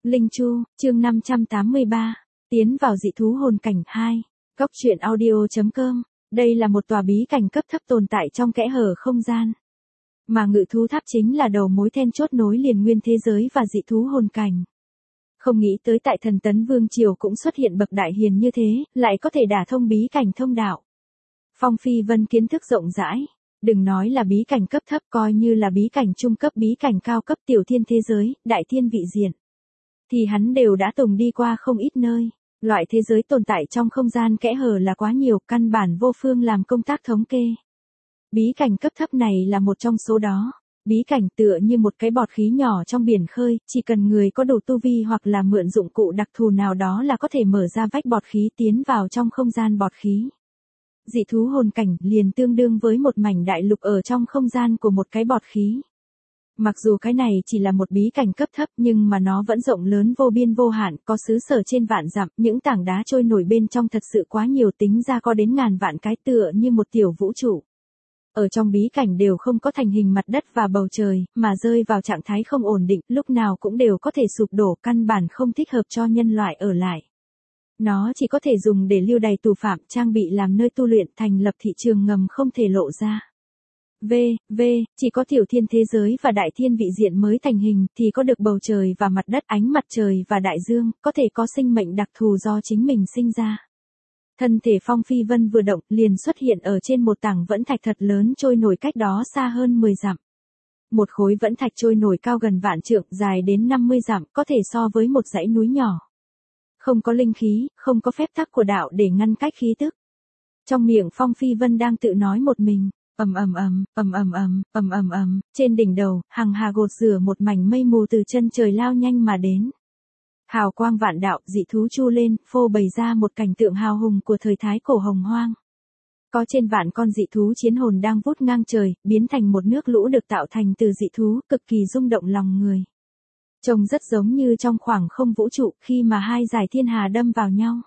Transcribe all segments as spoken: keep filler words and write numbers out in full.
Linh Chu, chương năm trăm tám mươi ba, tiến vào dị thú hồn cảnh hai, góc truyện audio.com, đây là một tòa bí cảnh cấp thấp tồn tại trong kẽ hở không gian. Mà ngự thú tháp chính là đầu mối then chốt nối liền nguyên thế giới và dị thú hồn cảnh. Không nghĩ tới tại Thần Tấn Vương Triều cũng xuất hiện bậc đại hiền như thế, lại có thể đả thông bí cảnh thông đạo. Phong Phi Vân kiến thức rộng rãi, đừng nói là bí cảnh cấp thấp, coi như là bí cảnh trung cấp, bí cảnh cao cấp, tiểu thiên thế giới, đại thiên vị diện, thì hắn đều đã từng đi qua không ít nơi. Loại thế giới tồn tại trong không gian kẽ hở là quá nhiều, căn bản vô phương làm công tác thống kê. Bí cảnh cấp thấp này là một trong số đó. Bí cảnh tựa như một cái bọt khí nhỏ trong biển khơi, chỉ cần người có đủ tu vi hoặc là mượn dụng cụ đặc thù nào đó là có thể mở ra vách bọt khí tiến vào trong không gian bọt khí. Dị thú hồn cảnh liền tương đương với một mảnh đại lục ở trong không gian của một cái bọt khí. Mặc dù cái này chỉ là một bí cảnh cấp thấp nhưng mà nó vẫn rộng lớn vô biên vô hạn, có xứ sở trên vạn dặm, những tảng đá trôi nổi bên trong thật sự quá nhiều, tính ra có đến ngàn vạn cái, tựa như một tiểu vũ trụ. Ở trong bí cảnh đều không có thành hình mặt đất và bầu trời, mà rơi vào trạng thái không ổn định, lúc nào cũng đều có thể sụp đổ, căn bản không thích hợp cho nhân loại ở lại. Nó chỉ có thể dùng để lưu đày tù phạm, trang bị làm nơi tu luyện, thành lập thị trường ngầm không thể lộ ra. V, V, chỉ có tiểu thiên thế giới và đại thiên vị diện mới thành hình, thì có được bầu trời và mặt đất, ánh mặt trời và đại dương, có thể có sinh mệnh đặc thù do chính mình sinh ra. Thân thể Phong Phi Vân vừa động, liền xuất hiện ở trên một tảng vẫn thạch thật lớn trôi nổi cách đó xa hơn mười dặm. Một khối vẫn thạch trôi nổi cao gần vạn trượng, dài đến năm mươi dặm, có thể so với một dãy núi nhỏ. Không có linh khí, không có phép tắc của đạo để ngăn cách khí tức. Trong miệng Phong Phi Vân đang tự nói một mình, ầm ầm ầm, ầm ầm ầm, ầm ầm ầm, trên đỉnh đầu, hằng hà gột rửa một mảnh mây mù từ chân trời lao nhanh mà đến. Hào quang vạn đạo, dị thú chu lên, phô bày ra một cảnh tượng hào hùng của thời thái cổ hồng hoang. Có trên vạn con dị thú chiến hồn đang vút ngang trời, biến thành một nước lũ được tạo thành từ dị thú, cực kỳ rung động lòng người. Trông rất giống như trong khoảng không vũ trụ, khi mà hai dải thiên hà đâm vào nhau.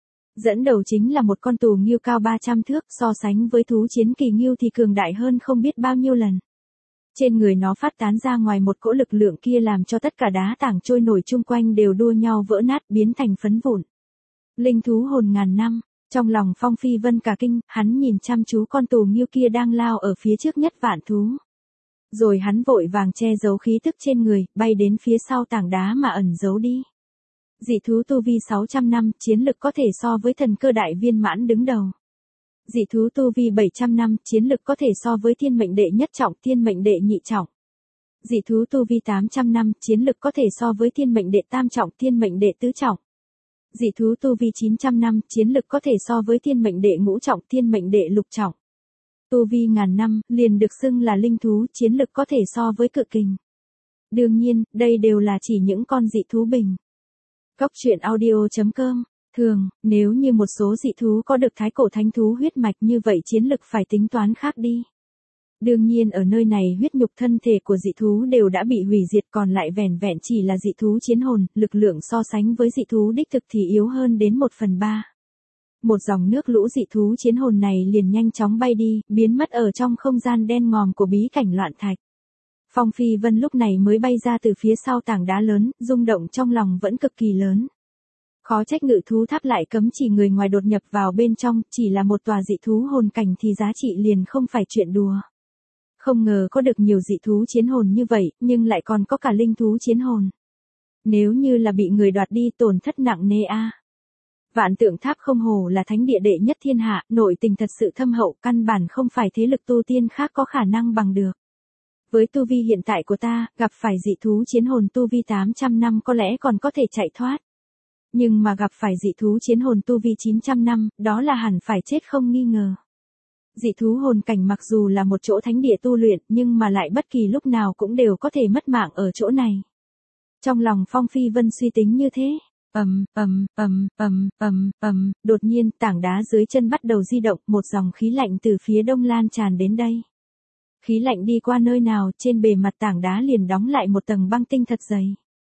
Dẫn đầu chính là một con tù ngưu cao ba trăm thước, so sánh với thú chiến kỳ ngưu thì cường đại hơn không biết bao nhiêu lần. Trên người nó phát tán ra ngoài một cỗ lực lượng kia làm cho tất cả đá tảng trôi nổi chung quanh đều đua nhau vỡ nát, biến thành phấn vụn. Linh thú hồn ngàn năm, trong lòng Phong Phi Vân cả kinh, hắn nhìn chăm chú con tù ngưu kia đang lao ở phía trước nhất vạn thú. Rồi hắn vội vàng che giấu khí tức trên người, bay đến phía sau tảng đá mà ẩn giấu đi. Dị thú tu vi sáu trăm năm, chiến lực có thể so với thần cơ đại viên mãn đứng đầu. Dị thú tu vi bảy trăm năm, chiến lực có thể so với thiên mệnh đệ nhất trọng, thiên mệnh đệ nhị trọng. Dị thú tu vi tám trăm năm, chiến lực có thể so với thiên mệnh đệ tam trọng, thiên mệnh đệ tứ trọng. Dị thú tu vi chín trăm năm, chiến lực có thể so với thiên mệnh đệ ngũ trọng, thiên mệnh đệ lục trọng. Tu vi ngàn năm, liền được xưng là linh thú, chiến lực có thể so với cự kình. Đương nhiên, đây đều là chỉ những con dị thú bình. Góc truyện audio.com. Thường, nếu như một số dị thú có được thái cổ thánh thú huyết mạch như vậy chiến lực phải tính toán khác đi. Đương nhiên ở nơi này huyết nhục thân thể của dị thú đều đã bị hủy diệt, còn lại vẻn vẹn chỉ là dị thú chiến hồn, lực lượng so sánh với dị thú đích thực thì yếu hơn đến một phần ba. Một dòng nước lũ dị thú chiến hồn này liền nhanh chóng bay đi, biến mất ở trong không gian đen ngòm của bí cảnh loạn thạch. Phong Phi Vân lúc này mới bay ra từ phía sau tảng đá lớn, rung động trong lòng vẫn cực kỳ lớn. Khó trách ngự thú tháp lại cấm chỉ người ngoài đột nhập vào bên trong, chỉ là một tòa dị thú hồn cảnh thì giá trị liền không phải chuyện đùa. Không ngờ có được nhiều dị thú chiến hồn như vậy, nhưng lại còn có cả linh thú chiến hồn. Nếu như là bị người đoạt đi tổn thất nặng nề a. Vạn Tượng Tháp không hổ là thánh địa đệ nhất thiên hạ, nội tình thật sự thâm hậu, căn bản không phải thế lực tu tiên khác có khả năng bằng được. Với tu vi hiện tại của ta, gặp phải dị thú chiến hồn tu vi tám trăm năm có lẽ còn có thể chạy thoát. Nhưng mà gặp phải dị thú chiến hồn tu vi chín trăm năm, đó là hẳn phải chết không nghi ngờ. Dị thú hồn cảnh mặc dù là một chỗ thánh địa tu luyện, nhưng mà lại bất kỳ lúc nào cũng đều có thể mất mạng ở chỗ này. Trong lòng Phong Phi Vân suy tính như thế, ầm ầm ầm ầm ầm ầm, đột nhiên tảng đá dưới chân bắt đầu di động, một dòng khí lạnh từ phía đông lan tràn đến đây. Khí lạnh đi qua nơi nào, trên bề mặt tảng đá liền đóng lại một tầng băng tinh thật dày.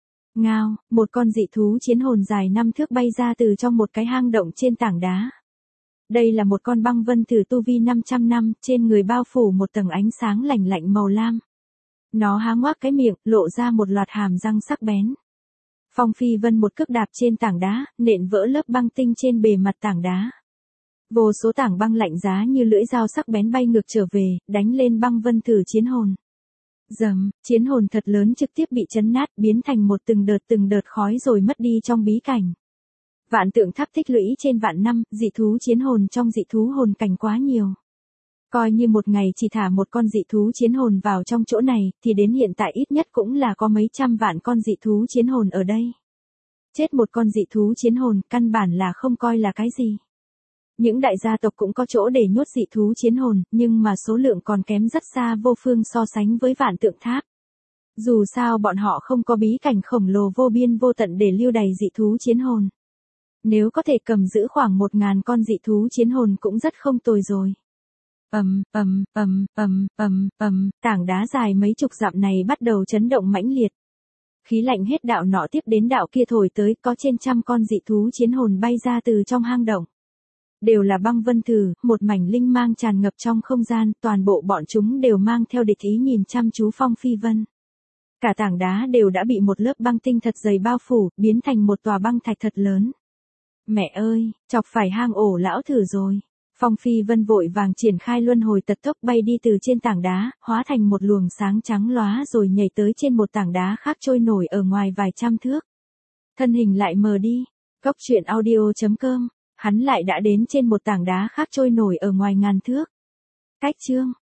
Ngao, một con dị thú chiến hồn dài năm thước bay ra từ trong một cái hang động trên tảng đá. Đây là một con băng vân thử tu vi năm trăm năm, trên người bao phủ một tầng ánh sáng lạnh lạnh màu lam. Nó há ngoác cái miệng, lộ ra một loạt hàm răng sắc bén. Phong Phi Vân một cước đạp trên tảng đá, nện vỡ lớp băng tinh trên bề mặt tảng đá. Vô số tảng băng lạnh giá như lưỡi dao sắc bén bay ngược trở về, đánh lên băng vân thử chiến hồn. Dầm, chiến hồn thật lớn trực tiếp bị chấn nát, biến thành một từng đợt từng đợt khói rồi mất đi trong bí cảnh. Vạn tượng tháp tích lũy trên vạn năm, dị thú chiến hồn trong dị thú hồn cảnh quá nhiều. Coi như một ngày chỉ thả một con dị thú chiến hồn vào trong chỗ này, thì đến hiện tại ít nhất cũng là có mấy trăm vạn con dị thú chiến hồn ở đây. Chết một con dị thú chiến hồn, căn bản là không coi là cái gì. Những đại gia tộc cũng có chỗ để nhốt dị thú chiến hồn, nhưng mà số lượng còn kém rất xa vô phương so sánh với vạn tượng tháp. Dù sao bọn họ không có bí cảnh khổng lồ vô biên vô tận để lưu đày dị thú chiến hồn. Nếu có thể cầm giữ khoảng một ngàn con dị thú chiến hồn cũng rất không tồi rồi. Ầm, ầm, ầm, ầm, ầm, ầm, tảng đá dài mấy chục dặm này bắt đầu chấn động mãnh liệt. Khí lạnh hết đạo nọ tiếp đến đạo kia thổi tới, có trên trăm con dị thú chiến hồn bay ra từ trong hang động. Đều là băng vân thử, một mảnh linh mang tràn ngập trong không gian, toàn bộ bọn chúng đều mang theo địch ý nhìn chăm chú Phong Phi Vân. Cả tảng đá đều đã bị một lớp băng tinh thật dày bao phủ, biến thành một tòa băng thạch thật lớn. Mẹ ơi, chọc phải hang ổ lão thử rồi. Phong Phi Vân vội vàng triển khai luân hồi tật tốc bay đi từ trên tảng đá, hóa thành một luồng sáng trắng lóa rồi nhảy tới trên một tảng đá khác trôi nổi ở ngoài vài trăm thước. Thân hình lại mờ đi. Cốc truyện audio chấm com. Hắn lại đã đến trên một tảng đá khác trôi nổi ở ngoài ngàn thước. Cách chương.